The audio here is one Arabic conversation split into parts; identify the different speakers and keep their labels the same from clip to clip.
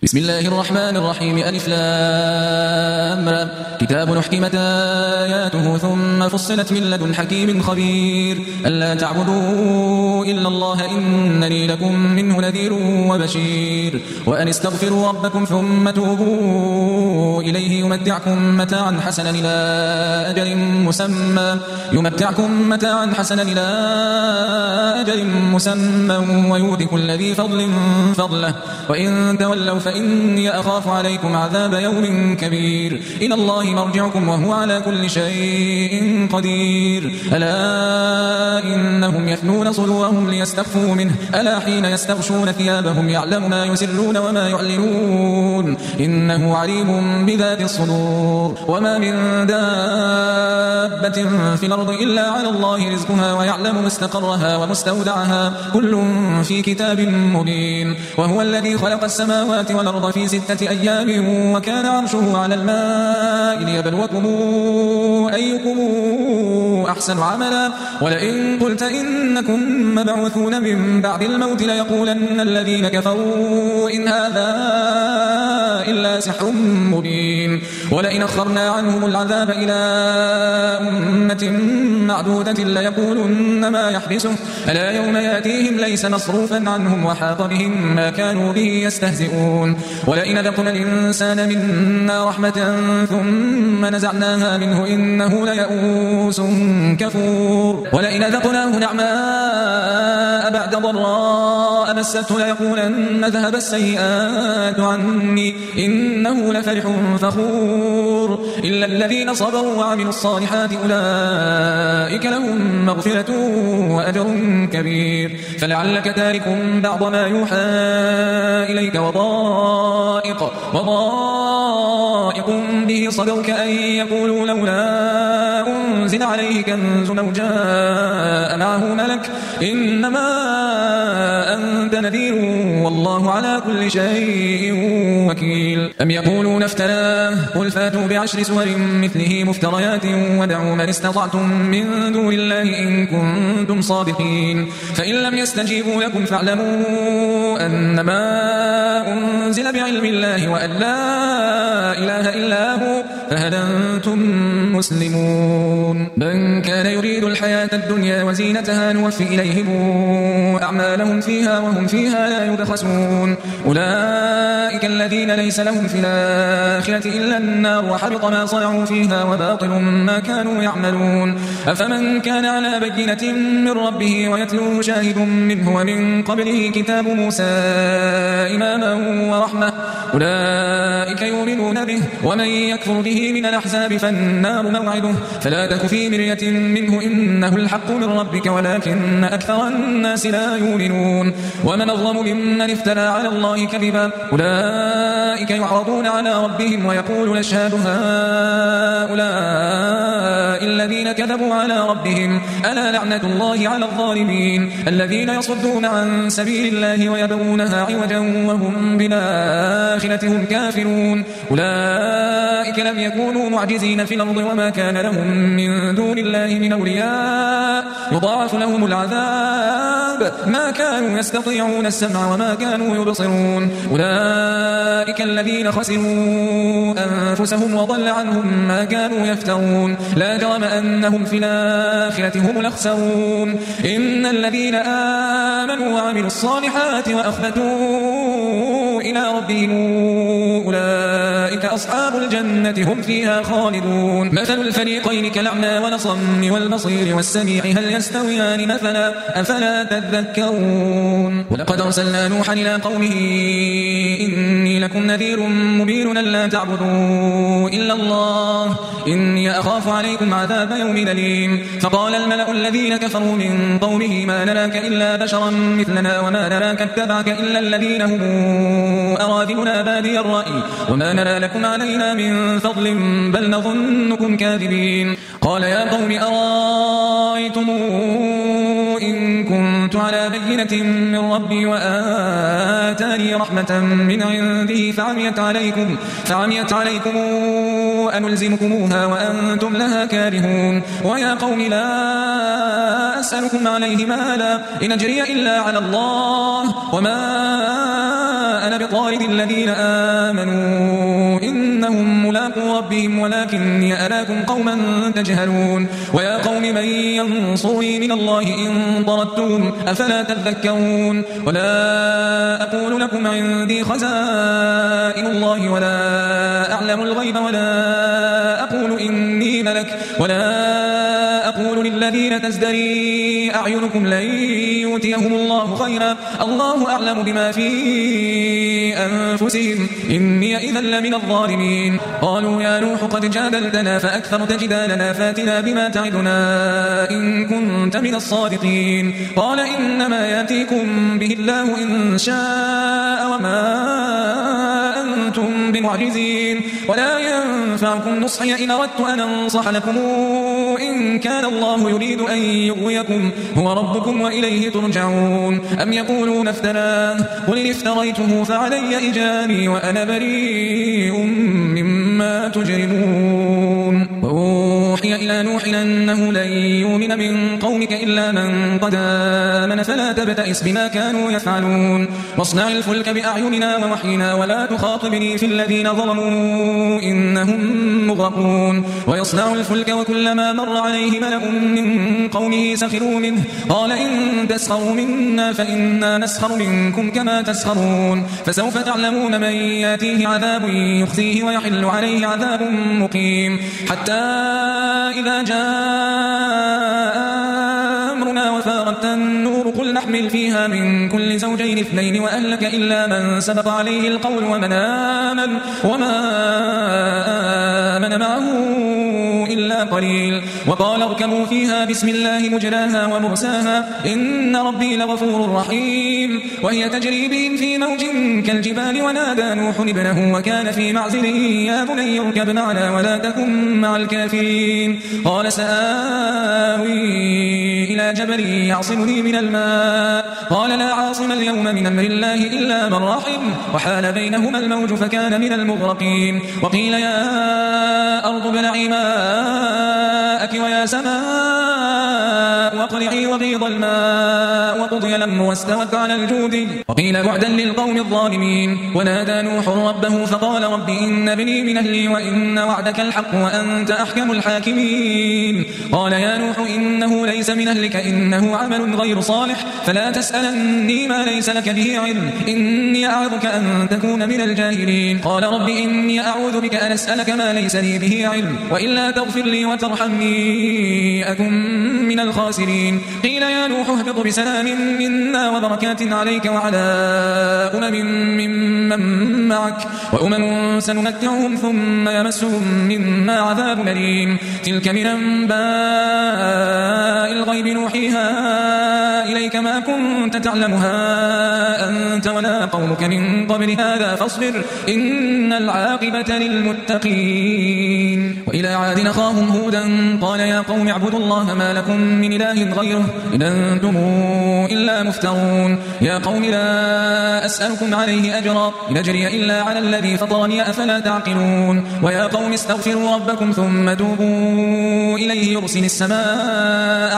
Speaker 1: بسم الله الرحمن الرحيم. ألف لام را. كتاب أحكمت آياته ثم فصلت من لدن حكيم خبير ألا تعبدوا إلا الله إنني لكم منه نذير وبشير وأن استغفروا ربكم ثم توبوا إليه يمتعكم متاعا حسنا إلى أجل مسمى ويؤت كل ذي فضل فضله وإن تولوا فإني أخاف عليكم عذاب يوم كبير إلى الله مرجعكم وهو على كل شيء قدير ألا إنهم يثنون صدورهم ليستخفوا منه ألا حين يستغشون ثيابهم يعلم ما يسرون وما يعلنون إنه عليم بذات الصدور وما من دابة في الأرض إلا على الله رزقها ويعلم مستقرها ومستودعها كل في كتاب مبين وهو الذي خلق السماوات والأرض في 6 أيام وكان عرشه على الماء ليبلوكم أيكم أحسن عملا ولئن قلت إنكم مبعوثون من بعد الموت ليقولن الذين كفروا إن هذا إلا سحر مبين ولئن أخرنا عنهم العذاب إلى أمة معدودة ليقولن ما يحبسه ألا يوم يأتيهم ليس مصروفا عنهم وحاق بهم ما كانوا به يستهزئون ولئن ذقنا الإنسان منا رحمة ثم نزعناها منه إنه ليئوس كفور ولئن ذقناه نعماء بعد ضراء مسته ليقولن ذهب السيئات عني إنه لفرح فخور إلا الذين صبروا وعملوا الصالحات أولئك لهم مغفرة وأجر كبير فلعلك تارك بعض ما يوحى إليك وضائق به صدرك أن يقولوا لولا أنزل عليه كنز أو جاء معه ملك إنما أنت نذير والله على كل شيء وكيل أم يقولون افتراه قل فاتوا ب10 سور مثله مفتريات ودعوا من استطعتم من دون الله إن كنتم صادقين فإن لم يستجيبوا لكم فاعلموا أنما أنزل بعلم الله وأن لا إله إلا هو فهل أنتم مسلمون من كان يريد الحياة الدنيا وزينتها نوفي إليهم أعمالهم فيها وهم فيها لا يبخسون أولئك الذين ليس لهم في الآخرة إلا النار وحبط ما صنعوا فيها وباطل ما كانوا يعملون أفمن كان على بينة من ربه ويتلوه شاهد منه ومن قبله كتاب موسى إماما ورحمة أولئك يؤمنون به ومن يكفر به من الأحزاب فالنار موعده فلا تك في مرية منه إنه الحق من ربك ولكن أكثر الناس لا يؤمنون ومن أظلم ممن افترى على الله كذبا أولئك يعرضون على ربهم ويقول نشهد هؤلاء الذين كذبوا على ربهم ألا لعنة الله على الظالمين الذين يصدون عن سبيل الله ويبغونها عوجا وهم بالآخرة هم كافرون أولئك لم يكونوا معجزين في الأرض وما كان لهم من دون الله من أولياء يضاعف لهم العذاب ما كانوا يستطيعون السمع وما كانوا يبصرون أولئك الذين خسروا أنفسهم وضل عنهم ما كانوا يفترون لا جرم أنهم في الآخرة هم الأخسرون إن الذين آمنوا وعملوا الصالحات وأخبتوا إلى ربهم أولئك أصحاب الجنة هم فيها خالدون مثل الفريقين كالأعمى والأصم والبصير والسميع هل يستويان مثلا أفلا تذكرون ولقد أرسلنا نوحا إلى قومه إني لكم نذير مبين ألا تعبدوا إلا الله إني أخاف عليكم عذاب يوم أليم فقال الملأ الذين كفروا من قومه ما نراك إلا بشرا مثلنا وما نراك اتبعك إلا الذين هم أراذلنا بادي الرأي وما نرى لكم علينا من فضل بل نظنكم كاذبين قال يا قوم أرأيتم إن كنت على بينة من ربي وآتاني رحمة من عنده فعميت عليكم أنلزمكموها وأنتم لها كارهون ويا قوم لا أسألكم عليه مالا إن أجري إلا على الله وما أنا بطارد الذين آمنوا إنهم ملاقو ربهم ولكني أراكم قوما تجهلون ويا قوم من ينصرني من الله إن طردتم أفلا تذكرون ولا أقول لكم عندي خزائن الله ولا أعلم الغيب ولا أقول إني ملك ولا أقول للذين تزدري أعينكم لن يؤتيهم الله خيرا الله أعلم بما في أنفسهم إني إذا لمن الظالمين قالوا يا نوح قد جادلتنا فأكثرت جدالنا فاتنا بما تعدنا إن كنت من الصادقين قال إنما يأتيكم به الله إن شاء وما أنتم بمعجزين ولا ينفعكم نصحي إن أردت أن أنصح لكم إن كان الله يريد أن يغويكم هو ربكم وإليه ترجعون أم يقولون افتراه قل افتريته فعلي إجرامي وأنا بريء مما تجرمون وأوحي إلى نوح أنه لن يؤمن من قومك إلا من قد آمن فلا تبتئس بما كانوا يفعلون واصنع الفلك بأعيننا ووحينا ولا تخاطبني في الذين ظلموا إنهم مغرقون ويصنع الفلك وكلما مر عليه ملأ من قومه سخروا منه قال إن تسخروا منا فإنا نسخر منكم كما تسخرون فسوف تعلمون من يأتيه عذاب يخزيه ويحل عليه عذاب مقيم حتى إذا جاء أمرنا وفارت النور قل نحمل فيها من كل زوجين اثنين وأهلك إلا من سبق عليه القول وما آمن معه إلا قليل وقال اركبوا فيها بسم الله مجراها ومرساها إن ربي لغفور رحيم وهي تجري بهم في موج كالجبال ونادى نوح ابنه وكان في معزل يا بني اركب معنا ولا تكن مع الكافرين قال سآوي إلى جبل يعصمني من الماء قال لا عاصم اليوم من أمر الله إلا من رحم وحال بينهما الموج فكان من المغرقين وقيل يا أرض ابلعي ماءك ويا سماء واقلعي وغيض الماء وقضي الأمر واستوت على الجود وقيل بعدا للقوم الظالمين ونادى نوح ربه فقال رب إن ابني من أهلي وإن وعدك الحق وأنت أحكم الحاكمين قال يا نوح إنه ليس من أهلك إنه عمل غير صالح فلا تسألني ما ليس لك به علم إني أعظك أن تكون من الجاهلين قال رب إني أعوذ بك أن أسألك ما ليس لي به علم وإلا تغفر لي وترحمني أكن من الخاسرين قيل يا نوح اهبط بسلام منا وبركات عليك وعلى ممن معك وأمم سنمتعهم ثم يمسهم منا عذاب أليم تلك من أنباء الغيب نوحيها إليك ما كنت تعلمها أنت ولا قومك من قبل هذا فاصبر إن العاقبة للمتقين وإلى عاد أخاهم هودا قال يا قوم اعبدوا الله ما لكم من إله غيره إن أنتم إلا مفترون يا قوم لا أسألكم عليه أجرا إن أجري إلا على الذي فطرني أفلا تعقلون ويا قوم استغفروا ربكم ثم توبوا إليه يرسل السماء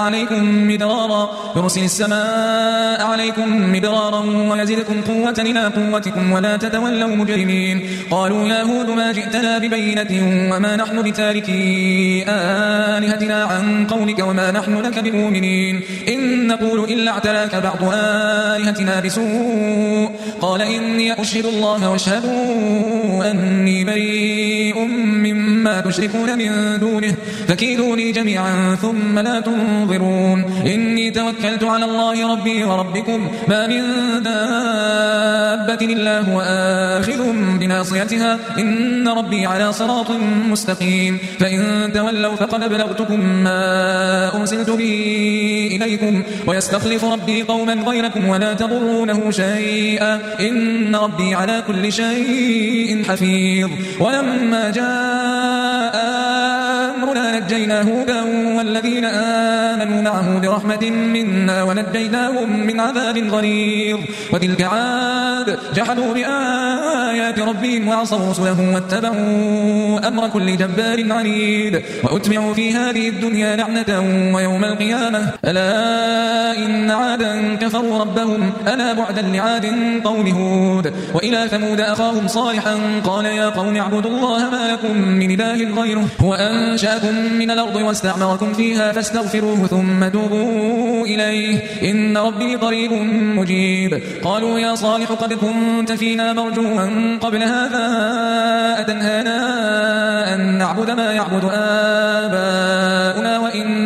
Speaker 1: عليكم مدرارا ويزدكم قوة إلى قوتكم ولا تتولوا مجرمين قالوا يا هود ما جئتنا ببينة وما نحن بتاركي آلهتنا عن قولك وما نحن لك بمؤمنين إن نقول إلا اعتراك بعض آلهتنا بسوء قال إني أشهد الله واشهدوا أني بريء مما تشركون من دونه فكيدوني جميعا ثم لا تنظرون إني توكلت على الله ربي وربكم ما من دابة إلا هو آخذ بناصيتها إن ربي على صراط مستقيم فإن تولوا فقد بلغتكم ما أرسلت به إليكم ويستخلف ربي قوما غيركم ولا تضرونه شيئا إن ربي على كل شيء حفيظ ولما جاء أمرنا نجينا هودا والذين آمنوا معه برحمة منا ونجيناهم من عذاب غليظ. وتلك عاد جحدوا بآيات ربهم وعصوا رسله واتبعوا أمر كل جبار عنيد وأتبعوا في هذه الدنيا لعنة ويوم القيامة ألا إن عادا كفروا ربهم ألا بعدا لعاد قوم هود. وإلى ثمود أخاهم صالحا قال يا قوم اعبدوا الله ما لكم من إله غيره هو أنشأكم من الأرض واستعمركم فيها فاستغفروه ثم توبوا إليه إن ربي قريب مجيب. قالوا يا صالح قد كنت فينا مرجوا قبل هذا أتنهانا أن نعبد ما يعبد آباؤنا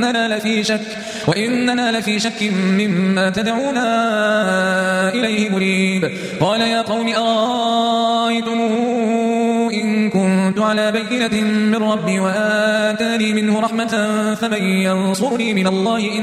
Speaker 1: وإننا لفي شك مما تدعونا إليه مريب. قال يا قوم أرأيتم إن كنت على بينة من ربي وآتاني منه رحمة فمن ينصرني من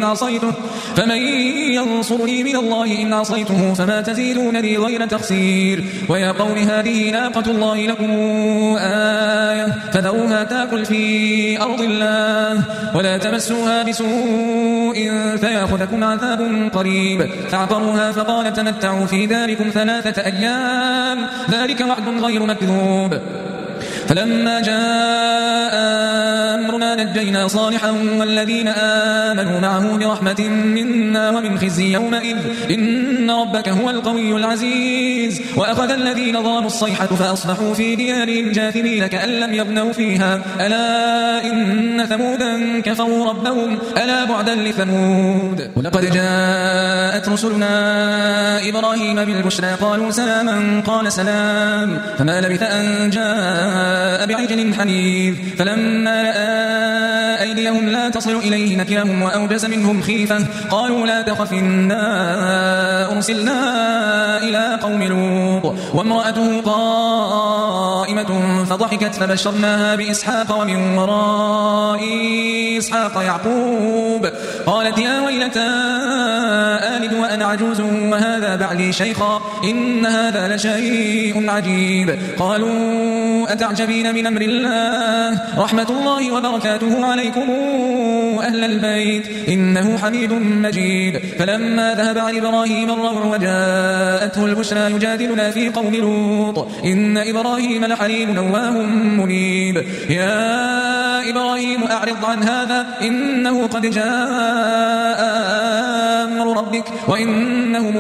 Speaker 1: الله إن عصيته فما تزيدونني غير تخسير. ويا قوم هذه ناقة الله لكم آية فذروها تأكل في أرض الله ولا تمسوها بسوء فيأخذكم عذاب قريب. فعقروها فقال تمتعوا في داركم 3 أيام ذلك وعد غير مكذوب. فلما جاء أمرنا نجينا صالحا والذين آمنوا معه برحمة منا ومن خزي يومئذ إن ربك هو القوي العزيز. وأخذ الذين ظلموا الصيحة فأصبحوا في ديارهم جاثمين كأن لم يغنوا فيها ألا إن ثمودا كفروا ربهم ألا بعدا لثمود. ولقد جاءت رسلنا إبراهيم بالبشرى قالوا سلاما قال سلام فما لبث أن جاء بعجل حنيذ. فلما رأى أيديهم لا تصل إليه نكرهم وأوجس منهم خيفة قالوا لا تخف إنا أرسلنا إلى قوم لوط وامرأته قائمة فضحكت فبشرناها بإسحاق ومن وراء إسحاق يعقوب. قالت يا ويلتى آلد وأنا عجوز وهذا بعلي شيخا إن هذا لشيء عجيب. قالوا أتعجبين من أمر الله رحمة الله وبركاته عليكم أهل البيت إنه حميد مجيد. فلما ذهب عن إبراهيم الروع وجاءته البشرى يجادلنا في قوم لوط إن إبراهيم لحليم أواه منيب. يا إبراهيم أعرض عن هذا إنه قد جاء أمر ربك وإنهم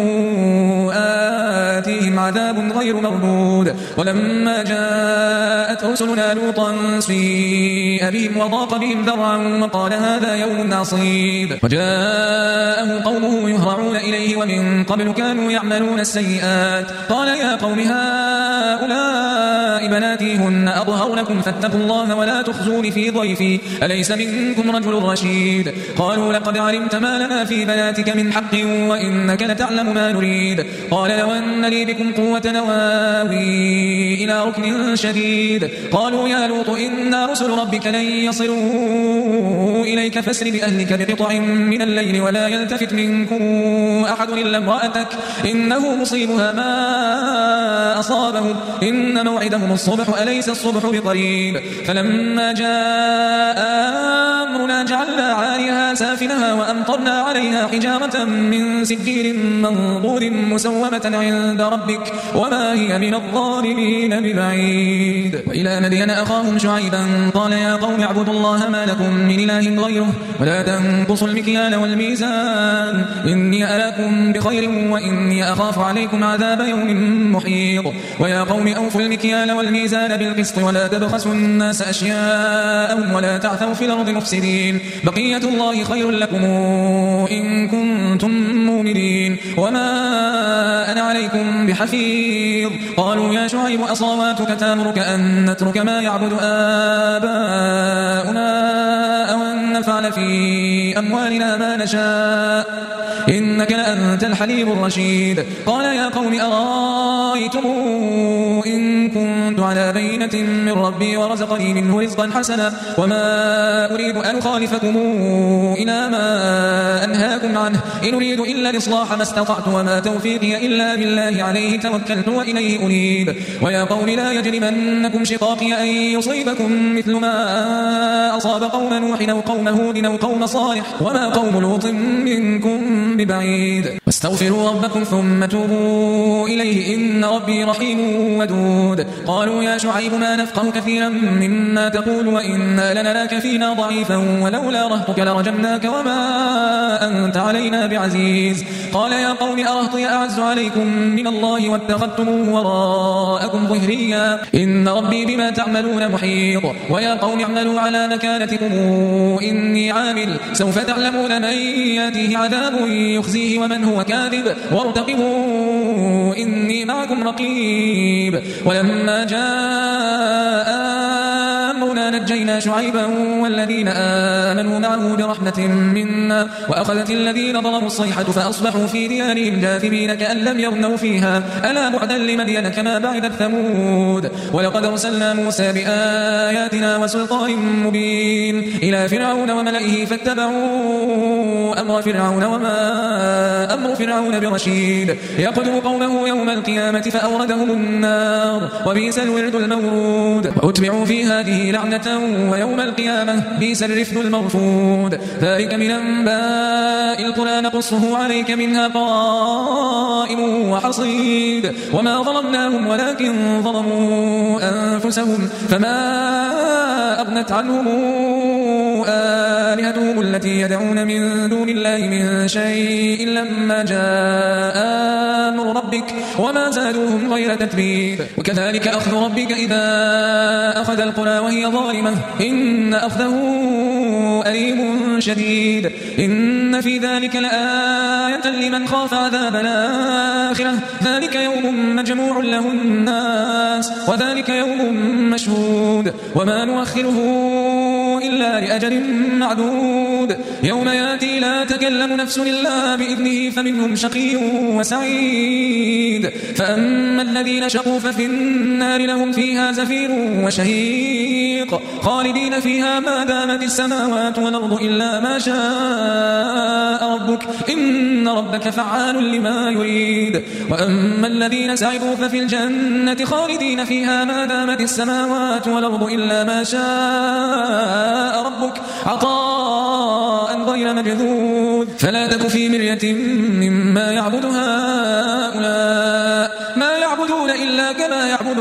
Speaker 1: آتيهم عذاب غير مردود. ولما جاءت رسلنا لوطا سيء بهم وضاق بهم ذرعا وقال هذا يوم عصيب. وجاءه قومه يهرعون إليه ومن قبل كانوا يعملون السيئات قال يا قوم هؤلاء بناتي هن أطهر لكم فاتقوا الله ولا تخزون في ضيفي أليس منكم رجل رشيد. قالوا لقد علمت ما لنا في بناتك من حق وإنك لتعلم ما نريد. قال لو أن لي بكم قوة نواوي إلى ركن شديد. قالوا يا لوط إنا رسل ربك لن يصلوا إليك فاسر بأهلك بقطع من الليل ولا يلتفت منكم أحد إلا امرأتك إنه مصيبها ما أصابهم إن موعدهم الصبح أليس الصبح بقريب. فلما جاء أمرنا جعلنا عاليها سافلها وأمطرنا عليها حجارة من سجيل منضود مسومة عند ربك وما هي من الظالمين ببعيد. وإلى مدين أخاهم شعيبا قال يا قوم اعبدوا الله ما لكم من إله غيره ولا تنقصوا المكيال والميزان إني أراكم بخير وإني أخاف عليكم عذاب يوم محيط. ويا قوم أوفوا المكيال والميزان بالقسط ولا تبخسوا الناس أشياءهم ولا تعثوا في الأرض مفسدين بقية الله خير لكم إن كنتم مؤمنين وما أنا عليكم بحفيظ. قالوا يا شعيب أصلواتك تأمرك أن نترك ما يعبد آباؤنا أو أن نفعل في أموالنا ما نشاء إنك لأنت الحليم الرشيد. قال يا قوم أرأيتم إن إن كنت على بينة من ربي ورزقني منه رزقا حسنا وما أريد أن أخالفكم إلى ما أنهاكم عنه إن أريد إلا الإصلاح ما استطعت وما توفيقي إلا بالله عليه توكلت وإليه أنيب ويا قوم لا يجرمنكم شقاقي أن يصيبكم مثل ما أصاب قوم نوح أو قوم هود أو قوم صالح وما قوم لوط منكم ببعيد واستغفروا ربكم ثم توبوا إليه إن ربي رحيم ودود قالوا يا شعيب ما نفقه كثيرا مما تقول وإنا لنراك فينا ضعيفا ولولا رهطك لرجمناك وما أنت علينا بعزيز قال يا قوم أرهطي أعز عليكم من الله واتخذتموه وراءكم ظهريا إن ربي بما تعملون محيط ويا قوم اعملوا على مكانتكم إني عامل سوف تعلمون من يأتيه عذاب يخزيه ومن هو كاذب وارتقبوا إني معكم رقيب ولما جاء أمرنا نجينا شعيبا والذين آمنوا معه برحمة منا وأخذت الذين ظلموا الصيحة فأصبحوا في ديارهم جاثمين كأن لم يغنوا فيها ألا بعدا لمدين كما بعدت ثمود ولقد أرسلنا موسى بآياتنا وسلطان مبين إلى فرعون وملئه فاتبعوا أمر فرعون وما أمر فرعون برشيد يقدم قومه يوم القيامة فأوردهم النار وبئس الورد المورود وأتبعوا في هذه لعنة ويوم القيامة بئس الرفد المرفود ذلك من أنباء القرى نقصه عليك منها قائم وحصيد وما ظلمناهم ولكن ظلموا أنفسهم فما أغنت عنهم آلهتهم التي يدعون من دون الله من شيء لما جاء أمر ربك وما زادوهم غير تتبيب وكذلك أخذ ربك إذا أخذ القرى وهي ظالمة إن أخذه أليم شديد إن في ذلك لآية لمن خاف عذاب الآخرة ذلك يوم مجموع له الناس وذلك يوم مشهود وما نؤخره إلا لأجل معدود يوم يأتي لا تكلم نفس إلا بإذنه فمنهم شقي وسعيد فأما الذين شقوا ففي النار لهم فيها زفير وشهيق خالدين فيها ما دامت السماوات والأرض إلا ما شاء ربك إن ربك فعال لما يريد وأما الذين سعدوا ففي الجنة خالدين فيها ما دامت السماوات والأرض إلا ما شاء ربك عطاء غير مجذوذ فلا تك في مرية مما يعبد هؤلاء ما يعبدون إلا كما يعبد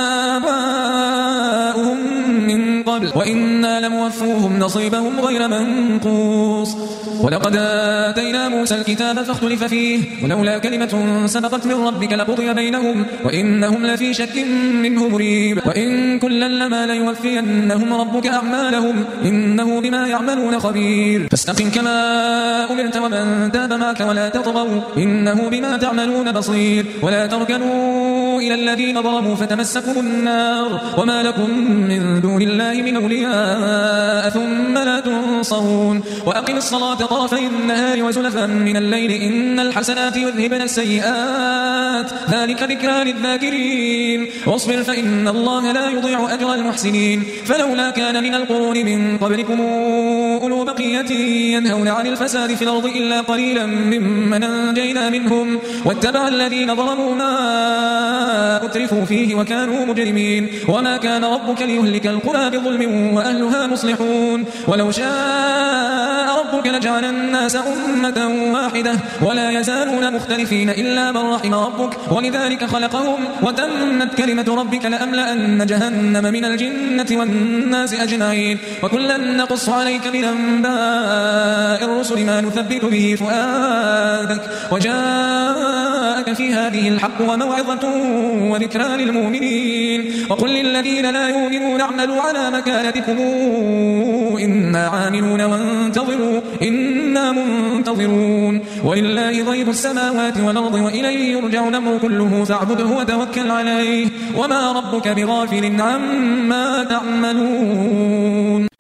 Speaker 1: آباؤهم من قبل وإنا لموفوهم نصيبهم غير منقوص ولقد آتينا موسى الكتاب فاختلف فيه ولولا كلمة سبقت من ربك لقضي بينهم وإنهم لفي شك منه مريب وإن كلا لما ليوفينهم ربك أعمالهم إنه بما يعملون خبير فاستقم كما أمرت ومن تاب معك ولا تطغوا إنه بما تعملون بصير ولا تركنوا إلى الذين ظلموا فتمسكم النار وما لكم من دون الله من أولياء ثم لا تنصرون وأقم الصلاة طرفي النهار وزلفا من الليل إن الحسنات يذهبن السيئات ذلك ذكرى للذاكرين واصبر فإن الله لا يضيع أجر المحسنين فلولا كان من القرون من قبلكم أولو بقية ينهون عن الفساد في الأرض إلا قليلا ممن أنجينا منهم واتبع الذين ظلموا ما أترفوا فيه وكانوا مجرمين وما كان ربك ليهلك القرى بظلم وأهلها مصلحون ولو شاء ربك لجعل الناس أمة واحدة ولا يزالون مختلفين إلا من رحم ربك ولذلك خلقهم وتمت كلمة ربك لأملأن جهنم من الجنة والناس أجمعين وكلا نقص عليك من أنباء الرسل ما نثبت به فؤادك وجاءك في هذه الحق وموعظة وذكرى للمؤمنين وقل للذين لا يؤمنون اعملوا على مكانتكم إنا عاملون وانتظروا إنا منتظرون ولله غيب السماوات والأرض وإليه يرجع الأمر كله فاعبده وتوكل عليه وما ربك بغافل عما تعملون